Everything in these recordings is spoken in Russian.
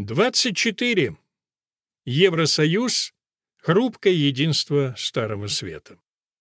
24. Евросоюз. Хрупкое единство Старого Света.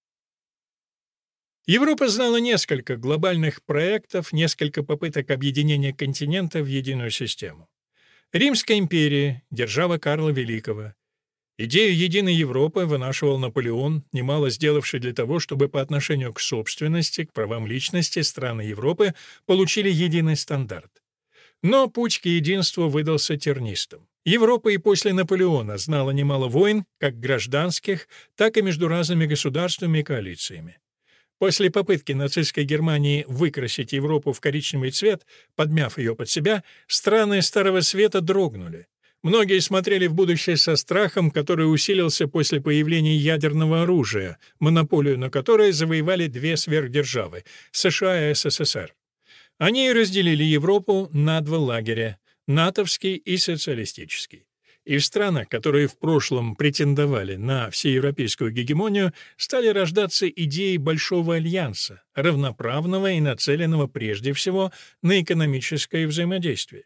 Европа знала несколько глобальных проектов, несколько попыток объединения континента в единую систему. Римская империя, держава Карла Великого. Идею единой Европы вынашивал Наполеон, немало сделавший для того, чтобы по отношению к собственности, к правам личности страны Европы получили единый стандарт. Но путь к единству выдался тернистым. Европа и после Наполеона знала немало войн, как гражданских, так и между разными государствами и коалициями. После попытки нацистской Германии выкрасить Европу в коричневый цвет, подмяв ее под себя, страны Старого Света дрогнули. Многие смотрели в будущее со страхом, который усилился после появления ядерного оружия, монополию на которое завоевали две сверхдержавы — США и СССР. Они разделили Европу на два лагеря — натовский и социалистический. И в странах, которые в прошлом претендовали на всеевропейскую гегемонию, стали рождаться идеи Большого альянса, равноправного и нацеленного прежде всего на экономическое взаимодействие.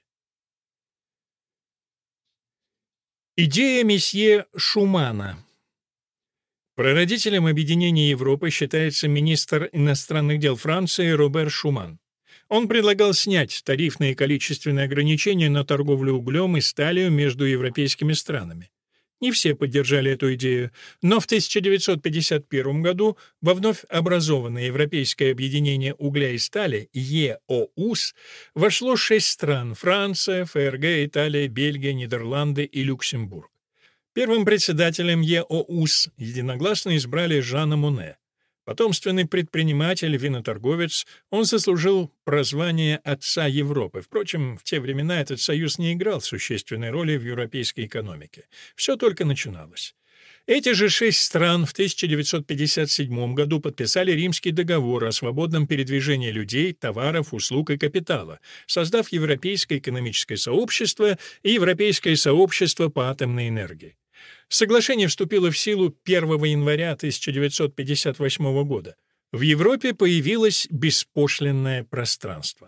Идея месье Шумана. Прародителем объединения Европы считается министр иностранных дел Франции Робер Шуман. Он предлагал снять тарифные и количественные ограничения на торговлю углем и сталью между европейскими странами. Не все поддержали эту идею, но в 1951 году во вновь образованное Европейское объединение угля и стали ЕОУС вошло 6 стран — Франция, ФРГ, Италия, Бельгия, Нидерланды и Люксембург. Первым председателем ЕОУС единогласно избрали Жана Моне. Потомственный предприниматель, виноторговец, он заслужил прозвание «Отца Европы». Впрочем, в те времена этот союз не играл существенной роли в европейской экономике. Все только начиналось. Эти же 6 стран в 1957 году подписали Римский договор о свободном передвижении людей, товаров, услуг и капитала, создав Европейское экономическое сообщество и Европейское сообщество по атомной энергии. Соглашение вступило в силу 1 января 1958 года. В Европе появилось беспошлинное пространство.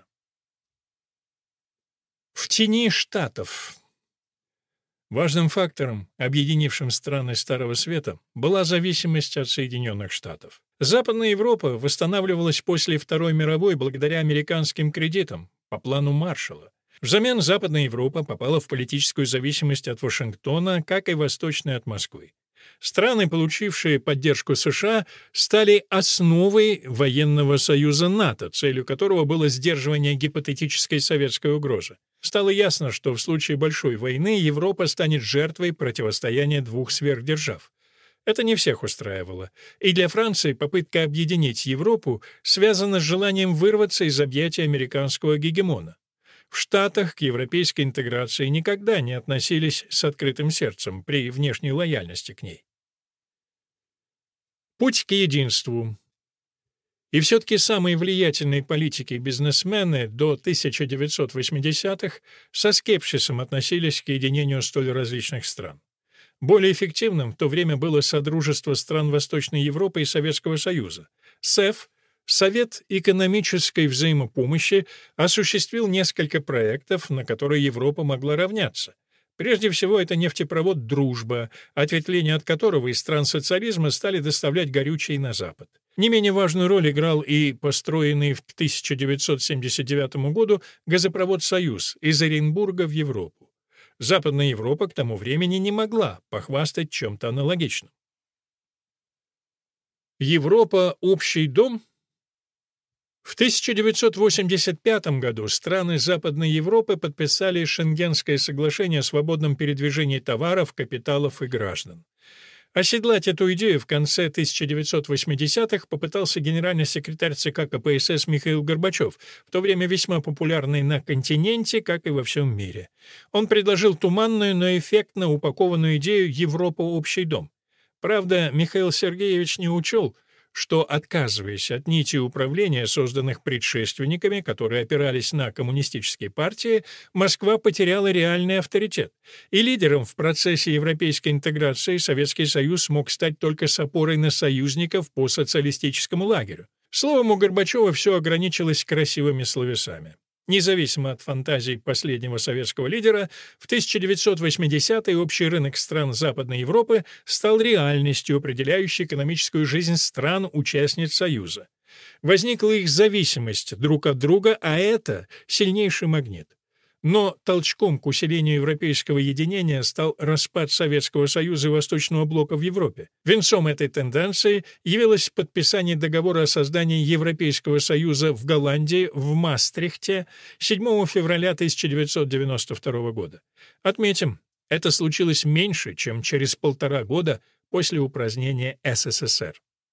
В тени Штатов. Важным фактором, объединившим страны Старого Света, была зависимость от Соединенных Штатов. Западная Европа восстанавливалась после Второй мировой благодаря американским кредитам по плану Маршалла. Взамен Западная Европа попала в политическую зависимость от Вашингтона, как и Восточная от Москвы. Страны, получившие поддержку США, стали основой военного союза НАТО, целью которого было сдерживание гипотетической советской угрозы. Стало ясно, что в случае большой войны Европа станет жертвой противостояния двух сверхдержав. Это не всех устраивало. И для Франции попытка объединить Европу связана с желанием вырваться из объятий американского гегемона. В Штатах к европейской интеграции никогда не относились с открытым сердцем при внешней лояльности к ней. Путь к единству. И все-таки самые влиятельные политики и бизнесмены до 1980-х со скепсисом относились к единению столь различных стран. Более эффективным в то время было Содружество стран Восточной Европы и Советского Союза. СЭФ, Совет экономической взаимопомощи, осуществил несколько проектов, на которые Европа могла равняться. Прежде всего, это нефтепровод «Дружба», ответвления от которого из стран социализма стали доставлять горючее на Запад. Не менее важную роль играл и построенный в 1979 году газопровод «Союз» из Оренбурга в Европу. Западная Европа к тому времени не могла похвастать чем-то аналогичным. Европа — общий дом? В 1985 году страны Западной Европы подписали Шенгенское соглашение о свободном передвижении товаров, капиталов и граждан. Оседлать эту идею в конце 1980-х попытался генеральный секретарь ЦК КПСС Михаил Горбачев, в то время весьма популярный на континенте, как и во всем мире. Он предложил туманную, но эффектно упакованную идею «Европа — общий дом». Правда, Михаил Сергеевич не учел, что, отказываясь от нити управления, созданных предшественниками, которые опирались на коммунистические партии, Москва потеряла реальный авторитет, и лидером в процессе европейской интеграции Советский Союз мог стать только с опорой на союзников по социалистическому лагерю. Словом, у Горбачева все ограничилось красивыми словесами. Независимо от фантазий последнего советского лидера, в 1980-е общий рынок стран Западной Европы стал реальностью, определяющей экономическую жизнь стран-участниц Союза. Возникла их зависимость друг от друга, а это сильнейший магнит. Но толчком к усилению европейского единения стал распад Советского Союза и Восточного блока в Европе. Венцом этой тенденции явилось подписание договора о создании Европейского Союза в Голландии в Маастрихте 7 февраля 1992 года. Отметим, это случилось меньше, чем через 1,5 года после упразднения СССР.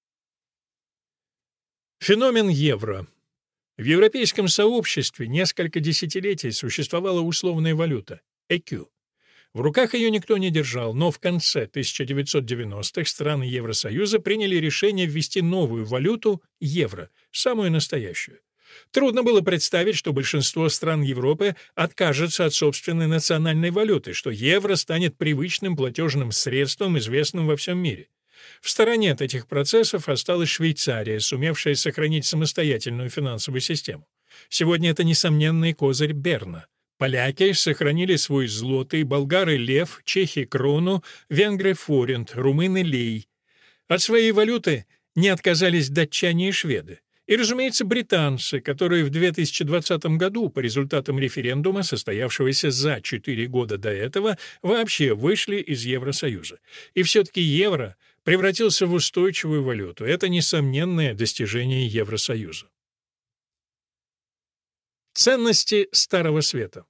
Феномен евро. В европейском сообществе несколько десятилетий существовала условная валюта – ЭКЮ. В руках ее никто не держал, но в конце 1990-х страны Евросоюза приняли решение ввести новую валюту – евро, самую настоящую. Трудно было представить, что большинство стран Европы откажется от собственной национальной валюты, что евро станет привычным платежным средством, известным во всем мире. В стороне от этих процессов осталась Швейцария, сумевшая сохранить самостоятельную финансовую систему. Сегодня это несомненный козырь Берна. Поляки сохранили свой злотый, болгары — лев, чехи — крону, венгры — форинт, румыны — лей. От своей валюты не отказались датчане и шведы. И, разумеется, британцы, которые в 2020 году по результатам референдума, состоявшегося за 4 года до этого, вообще вышли из Евросоюза. И все-таки евро превратился в устойчивую валюту. Это несомненное достижение Евросоюза. Ценности Старого Света.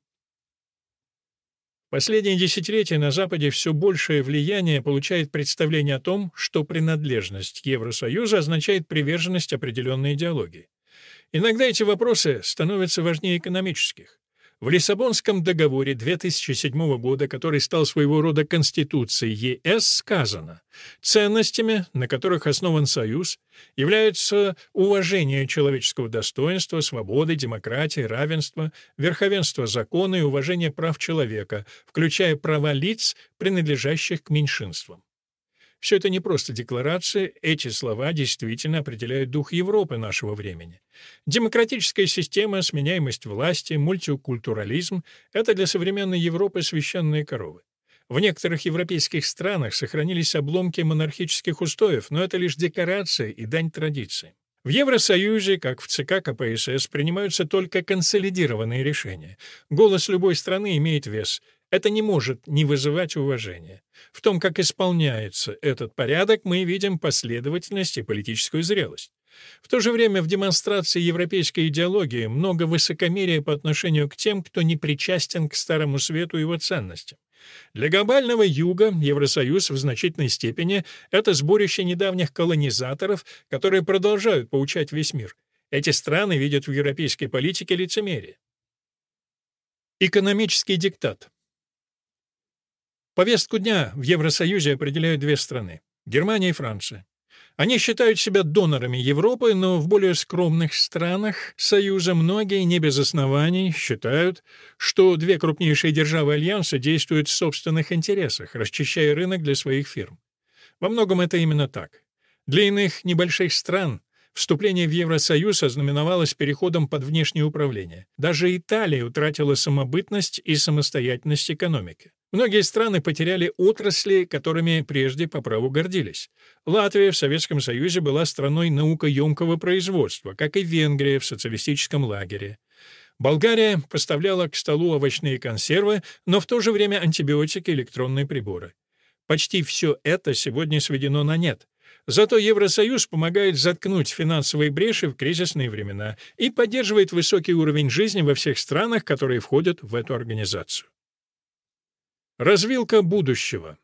Последние десятилетия на Западе все большее влияние получает представление о том, что принадлежность к Евросоюзу означает приверженность определенной идеологии. Иногда эти вопросы становятся важнее экономических. В Лиссабонском договоре 2007 года, который стал своего рода Конституцией ЕС, сказано: ценностями, на которых основан Союз, являются уважение человеческого достоинства, свободы, демократии, равенства, верховенство закона и уважение прав человека, включая права лиц, принадлежащих к меньшинствам. Все это не просто декларации, эти слова действительно определяют дух Европы нашего времени. Демократическая система, сменяемость власти, мультикультурализм — это для современной Европы священные коровы. В некоторых европейских странах сохранились обломки монархических устоев, но это лишь декорация и дань традиции. В Евросоюзе, как в ЦК КПСС, принимаются только консолидированные решения. Голос любой страны имеет вес. Это не может не вызывать уважения. В том, как исполняется этот порядок, мы видим последовательность и политическую зрелость. В то же время в демонстрации европейской идеологии много высокомерия по отношению к тем, кто не причастен к Старому Свету и его ценностям. Для глобального Юга Евросоюз в значительной степени — это сборище недавних колонизаторов, которые продолжают поучать весь мир. Эти страны видят в европейской политике лицемерие. Экономический диктат. Повестку дня в Евросоюзе определяют 2 страны — Германия и Франция. Они считают себя донорами Европы, но в более скромных странах Союза многие, не без оснований, считают, что 2 крупнейшие державы Альянса действуют в собственных интересах, расчищая рынок для своих фирм. Во многом это именно так. Для иных небольших стран вступление в Евросоюз ознаменовалось переходом под внешнее управление. Даже Италия утратила самобытность и самостоятельность экономики. Многие страны потеряли отрасли, которыми прежде по праву гордились. Латвия в Советском Союзе была страной наукоемкого производства, как и Венгрия в социалистическом лагере. Болгария поставляла к столу овощные консервы, но в то же время антибиотики и электронные приборы. Почти все это сегодня сведено на нет. Зато Евросоюз помогает заткнуть финансовые бреши в кризисные времена и поддерживает высокий уровень жизни во всех странах, которые входят в эту организацию. Развилка будущего.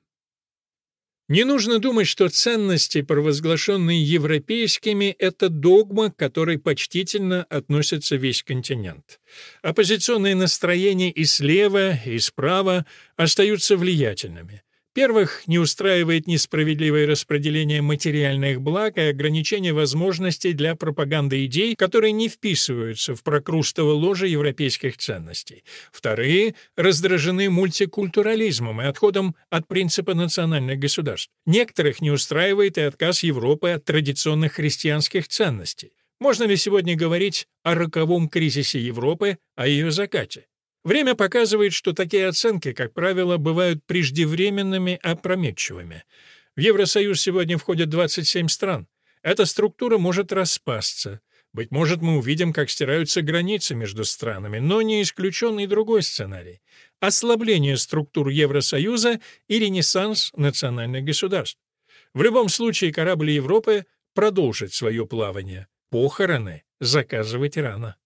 Не нужно думать, что ценности, провозглашенные европейскими, — это догма, к которой почтительно относится весь континент. Оппозиционные настроения и слева, и справа остаются влиятельными. Первых не устраивает несправедливое распределение материальных благ и ограничение возможностей для пропаганды идей, которые не вписываются в прокрустово ложе европейских ценностей. Вторые раздражены мультикультурализмом и отходом от принципа национальных государств. Некоторых не устраивает и отказ Европы от традиционных христианских ценностей. Можно ли сегодня говорить о роковом кризисе Европы, о ее закате? Время показывает, что такие оценки, как правило, бывают преждевременными, опрометчивыми. В Евросоюз сегодня входят 27 стран. Эта структура может распасться. Быть может, мы увидим, как стираются границы между странами, но не исключен и другой сценарий — ослабление структур Евросоюза и ренессанс национальных государств. В любом случае корабль Европы продолжит свое плавание. Похороны заказывать рано.